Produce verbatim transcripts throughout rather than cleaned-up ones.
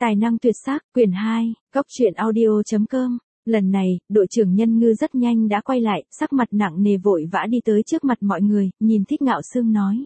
Tài năng tuyệt sắc, quyển hai, góc truyện audio chấm com. Lần này, đội trưởng Nhân Ngư rất nhanh đã quay lại, sắc mặt nặng nề vội vã đi tới trước mặt mọi người, nhìn Thích Ngạo Sương nói.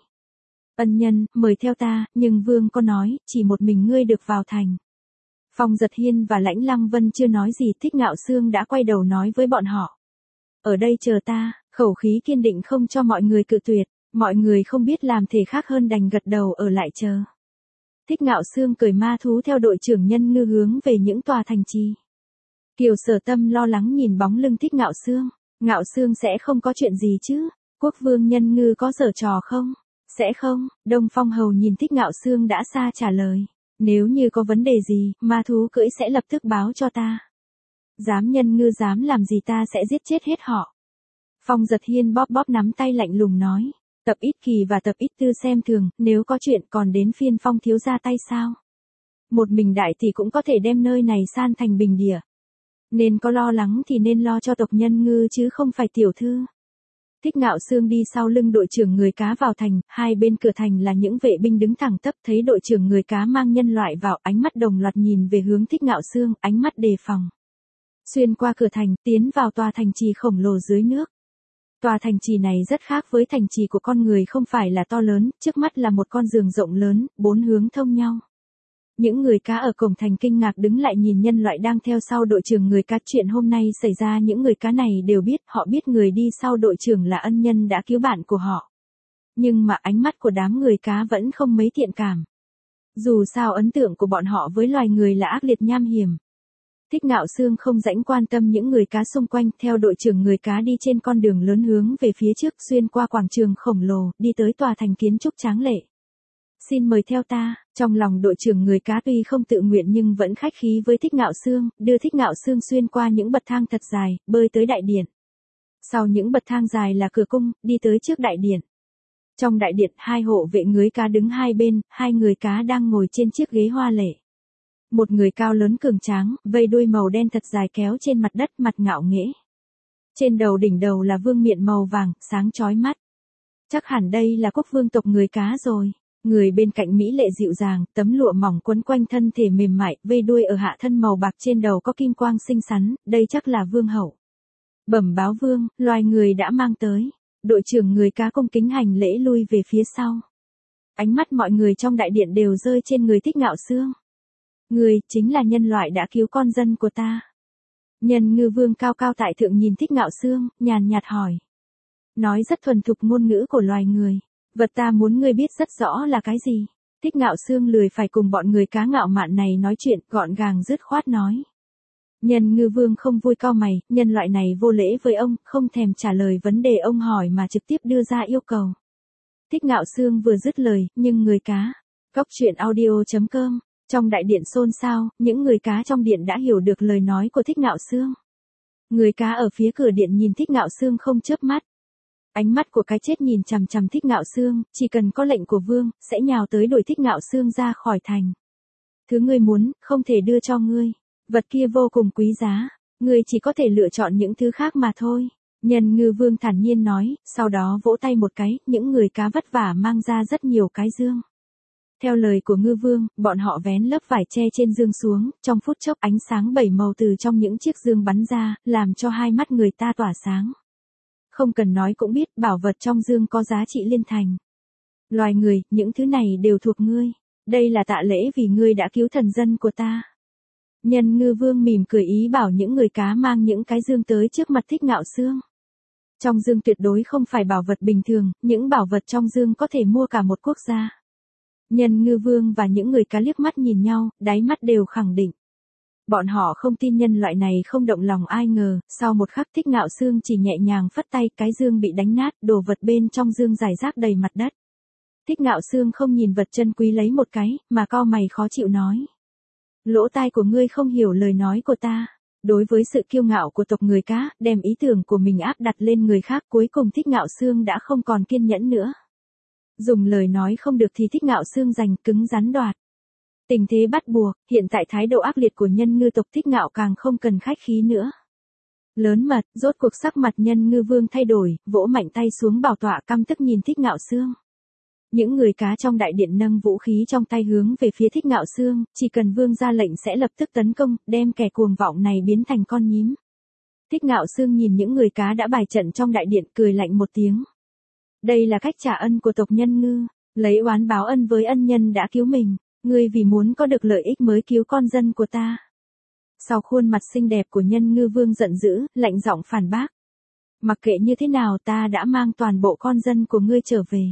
Ân nhân, mời theo ta, nhưng Vương có nói, chỉ một mình ngươi được vào thành. Phong Giật Hiên và Lãnh Lăng Vân chưa nói gì, Thích Ngạo Sương đã quay đầu nói với bọn họ. Ở đây chờ ta, khẩu khí kiên định không cho mọi người cự tuyệt, mọi người không biết làm thể khác hơn đành gật đầu ở lại chờ. Thích Ngạo Sương cởi ma thú theo đội trưởng Nhân Ngư hướng về những tòa thành trì. Kiều Sở Tâm lo lắng nhìn bóng lưng Thích Ngạo Sương. Ngạo Sương sẽ không có chuyện gì chứ? Quốc vương Nhân Ngư có giở trò không? Sẽ không. Đông Phong Hầu nhìn Thích Ngạo Sương đã xa trả lời. Nếu như có vấn đề gì, ma thú cưỡi sẽ lập tức báo cho ta. Dám Nhân Ngư dám làm gì ta sẽ giết chết hết họ. Phong Giật Hiên bóp bóp nắm tay lạnh lùng nói. Tập ít kỳ và tập ít tư xem thường, nếu có chuyện còn đến phiên Phong thiếu ra tay sao? Một mình đại thì cũng có thể đem nơi này san thành bình địa. Nên có lo lắng thì nên lo cho tộc Nhân Ngư chứ không phải tiểu thư. Thích Ngạo Sương đi sau lưng đội trưởng người cá vào thành, hai bên cửa thành là những vệ binh đứng thẳng tắp, thấy đội trưởng người cá mang nhân loại vào, ánh mắt đồng loạt nhìn về hướng Thích Ngạo Sương, ánh mắt đề phòng. Xuyên qua cửa thành, tiến vào tòa thành trì khổng lồ dưới nước. Tòa thành trì này rất khác với thành trì của con người, không phải là to lớn, trước mắt là một con giường rộng lớn, bốn hướng thông nhau. Những người cá ở cổng thành kinh ngạc đứng lại nhìn nhân loại đang theo sau đội trưởng người cá. Chuyện hôm nay xảy ra những người cá này đều biết, họ biết người đi sau đội trưởng là ân nhân đã cứu bạn của họ. Nhưng mà ánh mắt của đám người cá vẫn không mấy thiện cảm. Dù sao ấn tượng của bọn họ với loài người là ác liệt nham hiểm. Thích Ngạo Sương không rảnh quan tâm những người cá xung quanh, theo đội trưởng người cá đi trên con đường lớn hướng về phía trước, xuyên qua quảng trường khổng lồ, đi tới tòa thành kiến trúc tráng lệ. Xin mời theo ta. Trong lòng đội trưởng người cá tuy không tự nguyện nhưng vẫn khách khí với Thích Ngạo Sương, đưa Thích Ngạo Sương xuyên qua những bậc thang thật dài, bơi tới đại điện. Sau những bậc thang dài là cửa cung, đi tới trước đại điện. Trong đại điện, hai hộ vệ người cá đứng hai bên, hai người cá đang ngồi trên chiếc ghế hoa lệ. Một người cao lớn cường tráng, vây đuôi màu đen thật dài kéo trên mặt đất, mặt ngạo nghễ. Trên đầu đỉnh đầu là vương miện màu vàng, sáng chói mắt. Chắc hẳn đây là quốc vương tộc người cá rồi. Người bên cạnh mỹ lệ dịu dàng, tấm lụa mỏng quấn quanh thân thể mềm mại, vây đuôi ở hạ thân màu bạc, trên đầu có kim quang xinh xắn, đây chắc là vương hậu. Bẩm báo vương, loài người đã mang tới. Đội trưởng người cá cung kính hành lễ lui về phía sau. Ánh mắt mọi người trong đại điện đều rơi trên người Thích Ngạo Sương. Người chính là nhân loại đã cứu con dân của ta. Nhân Ngư Vương cao cao tại thượng nhìn Thích Ngạo Sương, nhàn nhạt hỏi. Nói rất thuần thục ngôn ngữ của loài người. Vật ta muốn ngươi biết rất rõ là cái gì. Thích Ngạo Sương lười phải cùng bọn người cá ngạo mạn này nói chuyện, gọn gàng dứt khoát nói. Nhân Ngư Vương không vui cau mày, nhân loại này vô lễ với ông, không thèm trả lời vấn đề ông hỏi mà trực tiếp đưa ra yêu cầu. Thích Ngạo Sương vừa dứt lời, nhưng người cá. Góc truyện audio chấm com. Trong đại điện xôn xao, những người cá trong điện đã hiểu được lời nói của Thích Ngạo Sương. Người cá ở phía cửa điện nhìn Thích Ngạo Sương không chớp mắt. Ánh mắt của cái chết nhìn chằm chằm Thích Ngạo Sương, chỉ cần có lệnh của vương, sẽ nhào tới đuổi Thích Ngạo Sương ra khỏi thành. Thứ ngươi muốn, không thể đưa cho ngươi. Vật kia vô cùng quý giá, ngươi chỉ có thể lựa chọn những thứ khác mà thôi. Nhân Ngư Vương thản nhiên nói, sau đó vỗ tay một cái, những người cá vất vả mang ra rất nhiều cái dương. Theo lời của Ngư Vương, bọn họ vén lớp vải tre trên dương xuống, trong phút chốc ánh sáng bảy màu từ trong những chiếc dương bắn ra, làm cho hai mắt người ta tỏa sáng. Không cần nói cũng biết, bảo vật trong dương có giá trị liên thành. Loài người, những thứ này đều thuộc ngươi. Đây là tạ lễ vì ngươi đã cứu thần dân của ta. Nhân Ngư Vương mỉm cười ý bảo những người cá mang những cái dương tới trước mặt Thích Ngạo Sương. Trong dương tuyệt đối không phải bảo vật bình thường, những bảo vật trong dương có thể mua cả một quốc gia. Nhân Ngư Vương và những người cá liếc mắt nhìn nhau, đáy mắt đều khẳng định. Bọn họ không tin nhân loại này không động lòng, ai ngờ, sau một khắc Thích Ngạo Sương chỉ nhẹ nhàng phất tay, cái dương bị đánh nát, đồ vật bên trong dương rải rác đầy mặt đất. Thích Ngạo Sương không nhìn vật chân quý lấy một cái, mà cau mày khó chịu nói. Lỗ tai của ngươi không hiểu lời nói của ta. Đối với sự kiêu ngạo của tộc người cá, đem ý tưởng của mình áp đặt lên người khác, cuối cùng Thích Ngạo Sương đã không còn kiên nhẫn nữa. Dùng lời nói không được thì Thích Ngạo Sương giành, cứng rắn đoạt. Tình thế bắt buộc, hiện tại thái độ ác liệt của Nhân Ngư tộc Thích Ngạo càng không cần khách khí nữa. Lớn mật, rốt cuộc sắc mặt Nhân Ngư Vương thay đổi, vỗ mạnh tay xuống bảo tọa, căm tức nhìn Thích Ngạo Sương. Những người cá trong đại điện nâng vũ khí trong tay hướng về phía Thích Ngạo Xương, chỉ cần vương ra lệnh sẽ lập tức tấn công, đem kẻ cuồng vọng này biến thành con nhím. Thích Ngạo Xương nhìn những người cá đã bài trận trong đại điện, cười lạnh một tiếng. Đây là cách trả ân của tộc Nhân Ngư, lấy oán báo ân với ân nhân đã cứu mình, ngươi vì muốn có được lợi ích mới cứu con dân của ta. Sau khuôn mặt xinh đẹp của Nhân Ngư Vương giận dữ, lạnh giọng phản bác. Mặc kệ như thế nào ta đã mang toàn bộ con dân của ngươi trở về.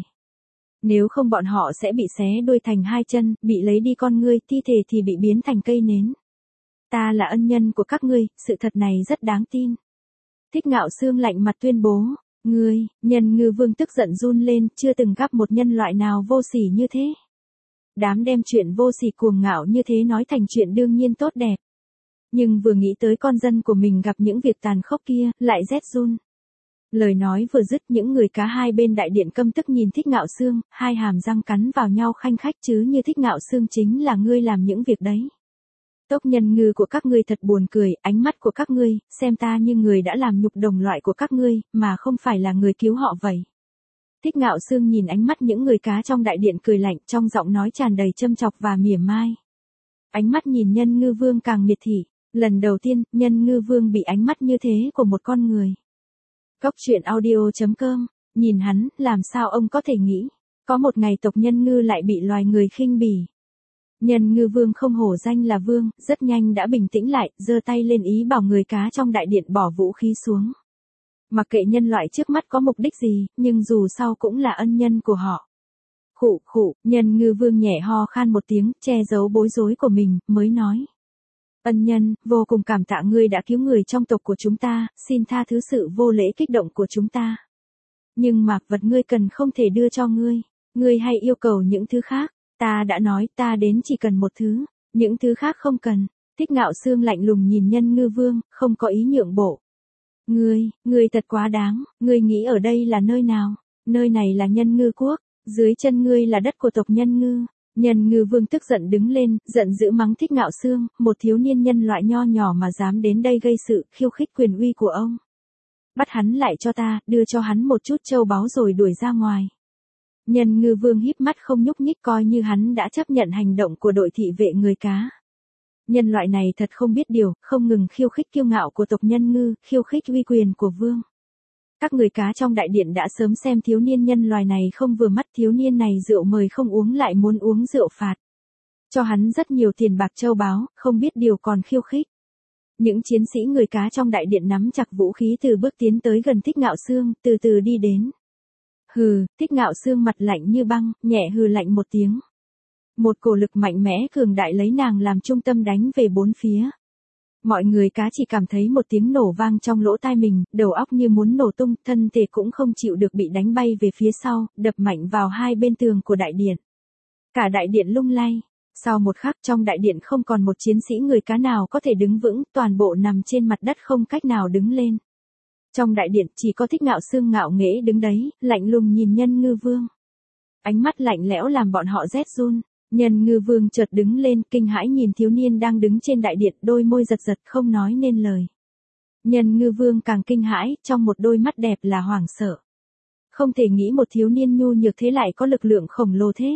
Nếu không bọn họ sẽ bị xé đôi thành hai chân, bị lấy đi con ngươi, thi thể thì bị biến thành cây nến. Ta là ân nhân của các ngươi, sự thật này rất đáng tin. Thích Ngạo Xương lạnh mặt tuyên bố, ngươi, Nhân Ngư Vương tức giận run lên, chưa từng gặp một nhân loại nào vô sỉ như thế. Đám đem chuyện vô sỉ cuồng ngạo như thế nói thành chuyện đương nhiên tốt đẹp. Nhưng vừa nghĩ tới con dân của mình gặp những việc tàn khốc kia, lại rét run. Lời nói vừa dứt, những người cá hai bên đại điện căm tức nhìn Thích Ngạo Xương, hai hàm răng cắn vào nhau khanh khách, chứ như Thích Ngạo Xương chính là ngươi làm những việc đấy. Tộc Nhân Ngư của các ngươi thật buồn cười, ánh mắt của các ngươi, xem ta như người đã làm nhục đồng loại của các ngươi, mà không phải là người cứu họ vậy. Thích Ngạo Xương nhìn ánh mắt những người cá trong đại điện cười lạnh, trong giọng nói tràn đầy châm chọc và mỉa mai. Ánh mắt nhìn Nhân Ngư Vương càng miệt thị, lần đầu tiên, Nhân Ngư Vương bị ánh mắt như thế của một con người. Cốc truyện audio chấm com, nhìn hắn, làm sao ông có thể nghĩ, có một ngày tộc Nhân Ngư lại bị loài người khinh bỉ. Nhân Ngư Vương không hổ danh là vương, rất nhanh đã bình tĩnh lại, giơ tay lên ý bảo người cá trong đại điện bỏ vũ khí xuống. Mặc kệ nhân loại trước mắt có mục đích gì, nhưng dù sao cũng là ân nhân của họ. Khụ khụ, Nhân Ngư Vương nhẹ ho khan một tiếng, che giấu bối rối của mình, mới nói. Ân nhân, vô cùng cảm tạ ngươi đã cứu người trong tộc của chúng ta, xin tha thứ sự vô lễ kích động của chúng ta. Nhưng mà, vật ngươi cần không thể đưa cho ngươi, ngươi hay yêu cầu những thứ khác, ta đã nói ta đến chỉ cần một thứ, những thứ khác không cần. Thích Ngạo Xương lạnh lùng nhìn Nhân Ngư Vương, không có ý nhượng bộ. Ngươi, ngươi thật quá đáng, ngươi nghĩ ở đây là nơi nào? Nơi này là Nhân Ngư Quốc, dưới chân ngươi là đất của tộc Nhân Ngư. Nhân Ngư Vương tức giận đứng lên, giận dữ mắng Thích Ngạo Xương, một thiếu niên nhân loại nho nhỏ mà dám đến đây gây sự, khiêu khích quyền uy của ông. Bắt hắn lại cho ta, đưa cho hắn một chút châu báu rồi đuổi ra ngoài. Nhân Ngư Vương híp mắt không nhúc nhích, coi như hắn đã chấp nhận hành động của đội thị vệ người cá. Nhân loại này thật không biết điều, không ngừng khiêu khích kiêu ngạo của tộc Nhân Ngư, khiêu khích uy quyền của vương. Các người cá trong đại điện đã sớm xem thiếu niên nhân loài này không vừa mắt, thiếu niên này rượu mời không uống lại muốn uống rượu phạt. Cho hắn rất nhiều tiền bạc châu báu, không biết điều còn khiêu khích. Những chiến sĩ người cá trong đại điện nắm chặt vũ khí từ bước tiến tới gần Thích Ngạo Xương, từ từ đi đến. Hừ, Thích Ngạo Xương mặt lạnh như băng, nhẹ hừ lạnh một tiếng. Một cổ lực mạnh mẽ cường đại lấy nàng làm trung tâm đánh về bốn phía. Mọi người cá chỉ cảm thấy một tiếng nổ vang trong lỗ tai mình, đầu óc như muốn nổ tung, thân thể cũng không chịu được bị đánh bay về phía sau, đập mạnh vào hai bên tường của đại điện. Cả đại điện lung lay. Sau một khắc trong đại điện không còn một chiến sĩ người cá nào có thể đứng vững, toàn bộ nằm trên mặt đất không cách nào đứng lên. Trong đại điện chỉ có Thích Ngạo Xương ngạo nghễ đứng đấy, lạnh lùng nhìn Nhân Ngư Vương. Ánh mắt lạnh lẽo làm bọn họ rét run. Nhân Ngư Vương chợt đứng lên, kinh hãi nhìn thiếu niên đang đứng trên đại điện, đôi môi giật giật không nói nên lời. Nhân Ngư Vương càng kinh hãi, trong một đôi mắt đẹp là hoảng sợ. Không thể nghĩ một thiếu niên nhu nhược thế lại có lực lượng khổng lồ thế.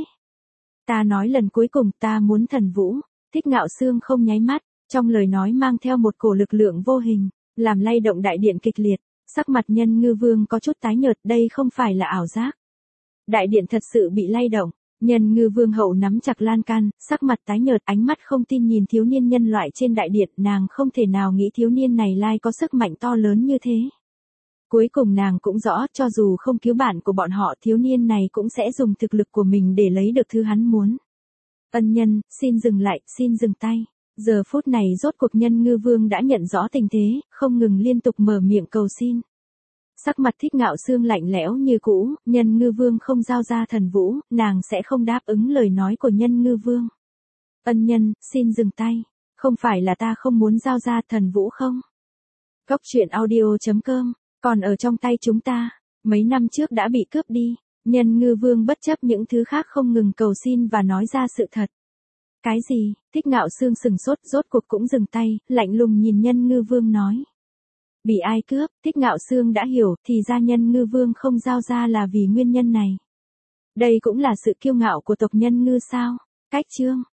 Ta nói lần cuối cùng, ta muốn thần vũ. Thích Ngạo Xương không nháy mắt, trong lời nói mang theo một cổ lực lượng vô hình, làm lay động đại điện kịch liệt. Sắc mặt Nhân Ngư Vương có chút tái nhợt, đây không phải là ảo giác. Đại điện thật sự bị lay động. Nhân Ngư Vương hậu nắm chặt lan can, sắc mặt tái nhợt, ánh mắt không tin nhìn thiếu niên nhân loại trên đại điện, nàng không thể nào nghĩ thiếu niên này lai có sức mạnh to lớn như thế. Cuối cùng nàng cũng rõ, cho dù không cứu bạn của bọn họ, thiếu niên này cũng sẽ dùng thực lực của mình để lấy được thứ hắn muốn. Ân nhân, xin dừng lại, xin dừng tay. Giờ phút này rốt cuộc Nhân Ngư Vương đã nhận rõ tình thế, không ngừng liên tục mở miệng cầu xin. Sắc mặt Thích Ngạo Xương lạnh lẽo như cũ, Nhân Ngư Vương không giao ra thần vũ, nàng sẽ không đáp ứng lời nói của Nhân Ngư Vương. Ân nhân, xin dừng tay, không phải là ta không muốn giao ra thần vũ không? Cốc truyện audio chấm com, còn ở trong tay chúng ta, mấy năm trước đã bị cướp đi. Nhân Ngư Vương bất chấp những thứ khác không ngừng cầu xin và nói ra sự thật. Cái gì? Thích Ngạo Xương sừng sốt, rốt cuộc cũng dừng tay, lạnh lùng nhìn Nhân Ngư Vương nói. Bị ai cướp? Thích Ngạo Xương đã hiểu, thì ra Nhân Ngư Vương không giao ra là vì nguyên nhân này. Đây cũng là sự kiêu ngạo của tộc Nhân Ngư sao? Cách chương